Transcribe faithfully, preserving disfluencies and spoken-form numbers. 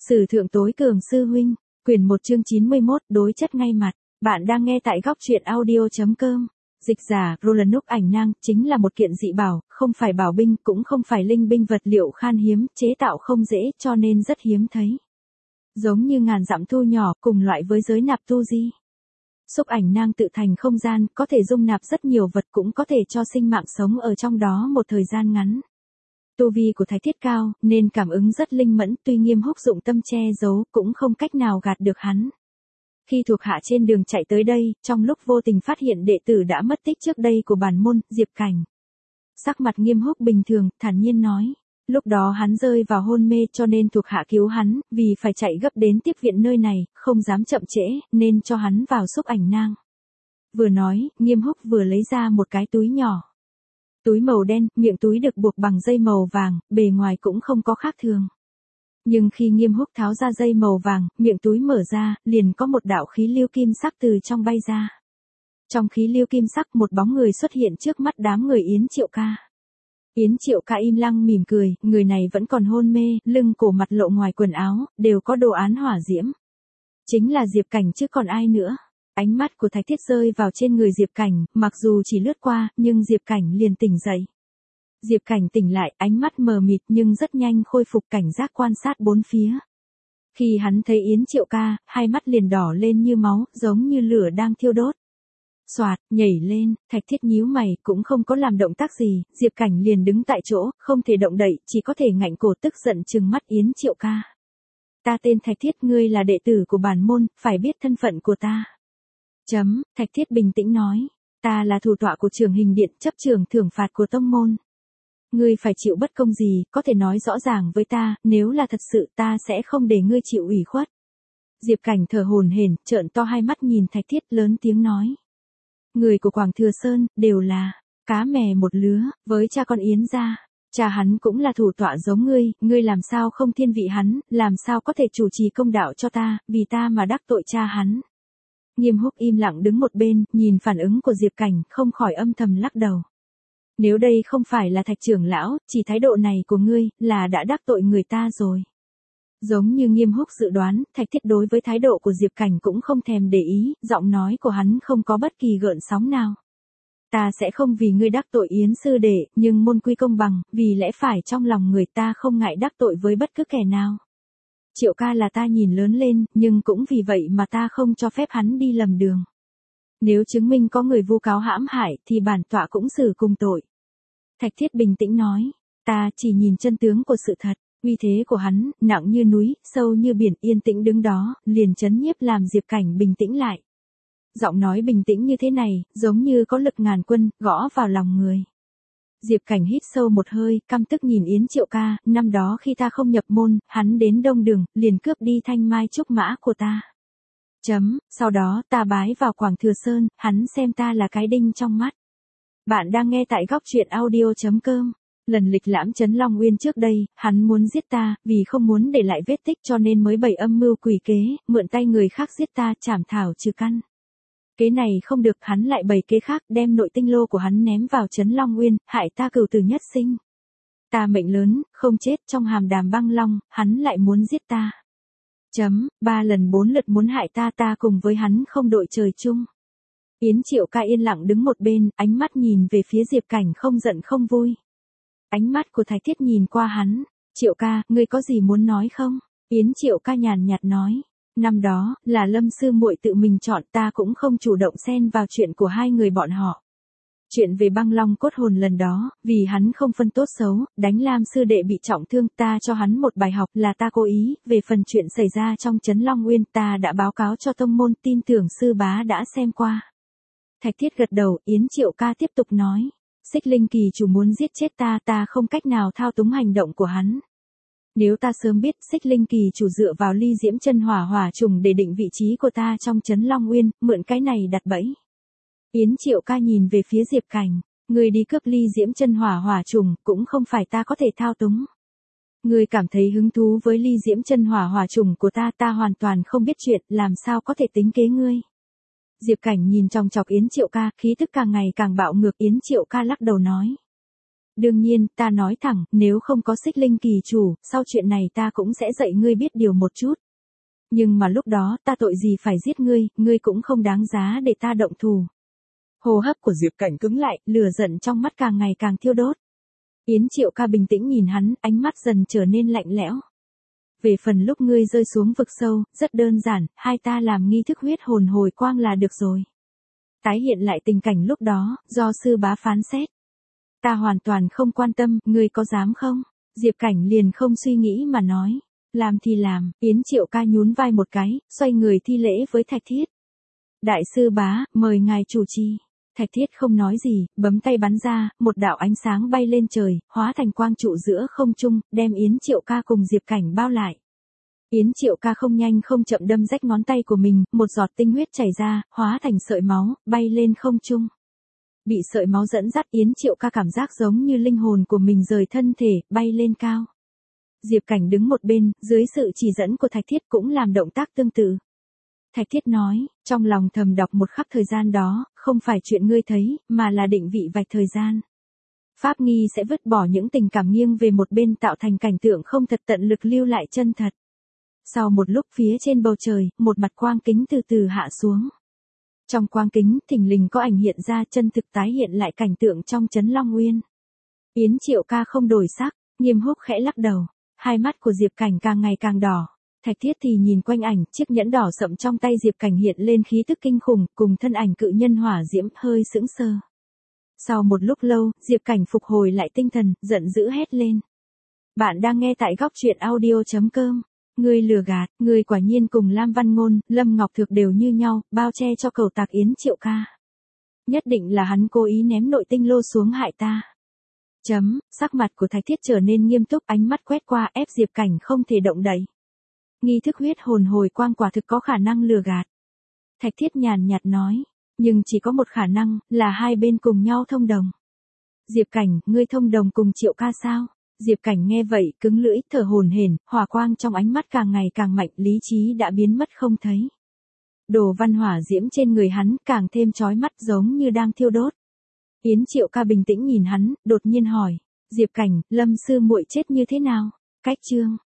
Sử thượng tối cường sư huynh, quyển một chương chín mươi mốt, đối chất ngay mặt. Bạn đang nghe tại góc truyện audio.com. Dịch giả, Rolanuk ảnh nang, chính là một kiện dị bảo, không phải bảo binh, cũng không phải linh binh, vật liệu khan hiếm, chế tạo không dễ, cho nên rất hiếm thấy. Giống như ngàn dặm thu nhỏ, cùng loại với giới nạp tu di. Xúc ảnh nang tự thành không gian, có thể dung nạp rất nhiều vật, cũng có thể cho sinh mạng sống ở trong đó một thời gian ngắn. Tu vi của Thái Thiết cao, nên cảm ứng rất linh mẫn, tuy Nghiêm Húc dụng tâm che giấu, cũng không cách nào gạt được hắn. Khi thuộc hạ trên đường chạy tới đây, trong lúc vô tình phát hiện đệ tử đã mất tích trước đây của bản môn, Diệp Cảnh. Sắc mặt Nghiêm Húc bình thường, thản nhiên nói. Lúc đó hắn rơi vào hôn mê cho nên thuộc hạ cứu hắn, vì phải chạy gấp đến tiếp viện nơi này, không dám chậm trễ, nên cho hắn vào xúc ảnh nang. Vừa nói, Nghiêm Húc vừa lấy ra một cái túi nhỏ. Túi màu đen, miệng túi được buộc bằng dây màu vàng, bề ngoài cũng không có khác thường. Nhưng khi Nghiêm Húc tháo ra dây màu vàng, miệng túi mở ra, liền có một đạo khí lưu kim sắc từ trong bay ra. Trong khí lưu kim sắc một bóng người xuất hiện trước mắt đám người Yến Triệu Ca. Yến Triệu Ca im lặng mỉm cười, người này vẫn còn hôn mê, lưng cổ mặt lộ ngoài quần áo, đều có đồ án hỏa diễm. Chính là Diệp Cảnh chứ còn ai nữa. Ánh mắt của Thái Thiết rơi vào trên người Diệp Cảnh, mặc dù chỉ lướt qua, nhưng Diệp Cảnh liền tỉnh dậy. Diệp Cảnh tỉnh lại, ánh mắt mờ mịt nhưng rất nhanh khôi phục cảnh giác quan sát bốn phía. Khi hắn thấy Yến Triệu Ca, hai mắt liền đỏ lên như máu, giống như lửa đang thiêu đốt. Soạt, nhảy lên, Thạch Thiết nhíu mày, cũng không có làm động tác gì, Diệp Cảnh liền đứng tại chỗ, không thể động đậy, chỉ có thể ngạnh cổ tức giận trừng mắt Yến Triệu Ca. Ta tên Thạch Thiết, ngươi là đệ tử của bản môn, phải biết thân phận của ta. Chấm, Thạch Thiết bình tĩnh nói, ta là thủ tọa của Trường Hình Điện, chấp trường thưởng phạt của tông môn. Ngươi phải chịu bất công gì, có thể nói rõ ràng với ta, nếu là thật sự ta sẽ không để ngươi chịu ủy khuất. Diệp Cảnh thở hổn hển, trợn to hai mắt nhìn Thạch Thiết lớn tiếng nói. Người của Quảng Thừa Sơn, đều là, cá mè một lứa, với cha con Yến gia. Cha hắn cũng là thủ tọa giống ngươi, ngươi làm sao không thiên vị hắn, làm sao có thể chủ trì công đạo cho ta, vì ta mà đắc tội cha hắn. Nghiêm Húc im lặng đứng một bên, nhìn phản ứng của Diệp Cảnh, không khỏi âm thầm lắc đầu. Nếu đây không phải là Thạch trưởng lão, chỉ thái độ này của ngươi, là đã đắc tội người ta rồi. Giống như Nghiêm Húc dự đoán, Thạch Thiết đối với thái độ của Diệp Cảnh cũng không thèm để ý, giọng nói của hắn không có bất kỳ gợn sóng nào. Ta sẽ không vì ngươi đắc tội Yến sư đệ, nhưng môn quy công bằng, vì lẽ phải trong lòng người ta không ngại đắc tội với bất cứ kẻ nào. Triệu Ca là ta nhìn lớn lên, nhưng cũng vì vậy mà ta không cho phép hắn đi lầm đường. Nếu chứng minh có người vu cáo hãm hại, thì bản tọa cũng xử cùng tội. Thạch Thiết bình tĩnh nói, ta chỉ nhìn chân tướng của sự thật, uy thế của hắn, nặng như núi, sâu như biển, yên tĩnh đứng đó, liền chấn nhiếp làm Diệp Cảnh bình tĩnh lại. Giọng nói bình tĩnh như thế này, giống như có lực ngàn quân, gõ vào lòng người. Diệp Cảnh hít sâu một hơi, căm tức nhìn Yến Triệu Ca, năm đó khi ta không nhập môn, hắn đến Đông Đường, liền cướp đi thanh mai trúc mã của ta. Chấm, sau đó ta bái vào Quảng Thừa Sơn, hắn xem ta là cái đinh trong mắt. Bạn đang nghe tại góc truyện audio.com. Lần lịch lãm Trấn Long Uyên trước đây, hắn muốn giết ta, vì không muốn để lại vết tích cho nên mới bày âm mưu quỷ kế, mượn tay người khác giết ta, chảm thảo trừ căn. Kế này không được, hắn lại bày kế khác, đem nội tinh lô của hắn ném vào Trấn Long Uyên, hại ta cửu tử nhất sinh. Ta mệnh lớn, không chết trong hàm đàm băng long, hắn lại muốn giết ta. Chấm, ba lần bốn lượt muốn hại ta, ta cùng với hắn không đội trời chung. Yến Triệu Ca yên lặng đứng một bên, ánh mắt nhìn về phía Diệp Cảnh không giận không vui. Ánh mắt của Thái Thiết nhìn qua hắn, Triệu Ca, ngươi có gì muốn nói không? Yến Triệu Ca nhàn nhạt nói, năm đó, là Lâm sư muội tự mình chọn, ta cũng không chủ động xen vào chuyện của hai người bọn họ. Chuyện về băng long cốt hồn lần đó, vì hắn không phân tốt xấu, đánh Lam sư đệ bị trọng thương, ta cho hắn một bài học là ta cố ý, về phần chuyện xảy ra trong Trấn Long Uyên, ta đã báo cáo cho tông môn, tin tưởng sư bá đã xem qua. Thạch Thiết gật đầu, Yến Triệu Ca tiếp tục nói. Xích Linh kỳ chủ muốn giết chết ta, ta không cách nào thao túng hành động của hắn. Nếu ta sớm biết Xích Linh kỳ chủ dựa vào ly diễm chân hỏa hỏa trùng để định vị trí của ta trong Trấn Long Uyên, mượn cái này đặt bẫy. Yến Triệu Ca nhìn về phía Diệp Cảnh, người đi cướp ly diễm chân hỏa hỏa trùng, cũng không phải ta có thể thao túng. Người cảm thấy hứng thú với ly diễm chân hỏa hỏa trùng của ta, ta hoàn toàn không biết chuyện, làm sao có thể tính kế ngươi. Diệp Cảnh nhìn trong chọc Yến Triệu Ca, khí tức càng ngày càng bạo ngược. Yến Triệu Ca lắc đầu nói. Đương nhiên, ta nói thẳng, nếu không có xích linh kỳ chủ, sau chuyện này ta cũng sẽ dạy ngươi biết điều một chút. Nhưng mà lúc đó, ta tội gì phải giết ngươi, ngươi cũng không đáng giá để ta động thủ. Hô hấp của Diệp Cảnh cứng lại, lửa giận trong mắt càng ngày càng thiêu đốt. Yến Triệu Ca bình tĩnh nhìn hắn, ánh mắt dần trở nên lạnh lẽo. Về phần lúc ngươi rơi xuống vực sâu, rất đơn giản, hai ta làm nghi thức huyết hồn hồi quang là được rồi. Tái hiện lại tình cảnh lúc đó, do sư bá phán xét. Ta hoàn toàn không quan tâm, ngươi có dám không? Diệp Cảnh liền không suy nghĩ mà nói. Làm thì làm, Yến Triệu Ca nhún vai một cái, xoay người thi lễ với Thạch Thiết. Đại sư bá, mời ngài chủ trì. Thạch Thiết không nói gì, bấm tay bắn ra, một đạo ánh sáng bay lên trời, hóa thành quang trụ giữa không trung, đem Yến Triệu Ca cùng Diệp Cảnh bao lại. Yến Triệu Ca không nhanh không chậm đâm rách ngón tay của mình, một giọt tinh huyết chảy ra, hóa thành sợi máu, bay lên không trung. Bị sợi máu dẫn dắt, Yến Triệu Ca cảm giác giống như linh hồn của mình rời thân thể, bay lên cao. Diệp Cảnh đứng một bên, dưới sự chỉ dẫn của Thạch Thiết cũng làm động tác tương tự. Thạch Thiết nói, trong lòng thầm đọc một khắc thời gian đó, không phải chuyện ngươi thấy, mà là định vị vạch thời gian. Pháp nghi sẽ vứt bỏ những tình cảm nghiêng về một bên tạo thành cảnh tượng không thật tận lực lưu lại chân thật. Sau một lúc phía trên bầu trời, một mặt quang kính từ từ hạ xuống. Trong quang kính, thình lình có ảnh hiện ra chân thực tái hiện lại cảnh tượng trong trấn Long Uyên. Yến Triệu Ca không đổi sắc, nghiêm húc khẽ lắc đầu. Hai mắt của Diệp Cảnh càng ngày càng đỏ. Thạch Thiết thì nhìn quanh ảnh, chiếc nhẫn đỏ sậm trong tay Diệp Cảnh hiện lên khí tức kinh khủng, cùng thân ảnh cự nhân hỏa diễm hơi sững sờ. Sau một lúc lâu, Diệp Cảnh phục hồi lại tinh thần, giận dữ hét lên. Bạn đang nghe tại góc truyện audio chấm com. Ngươi lừa gạt, ngươi quả nhiên cùng Lam Văn Ngôn, Lâm Ngọc Thược đều như nhau, bao che cho cẩu tạc Yến Triệu Ca. Nhất định là hắn cố ý ném nội tinh lô xuống hại ta. Chấm, sắc mặt của Thạch Thiết trở nên nghiêm túc, ánh mắt quét qua ép Diệp Cảnh không thể động đậy. Nghi thức huyết hồn hồi quang quả thực có khả năng lừa gạt. Thạch Thiết nhàn nhạt nói, nhưng chỉ có một khả năng, là hai bên cùng nhau thông đồng. Diệp Cảnh, ngươi thông đồng cùng Triệu Ca sao? Diệp Cảnh nghe vậy, cứng lưỡi, thở hổn hển, hỏa quang trong ánh mắt càng ngày càng mạnh, lý trí đã biến mất không thấy. Đồ văn hỏa diễm trên người hắn càng thêm chói mắt giống như đang thiêu đốt. Yến Triệu Ca bình tĩnh nhìn hắn, đột nhiên hỏi, Diệp Cảnh, Lâm sư muội chết như thế nào? Cách chương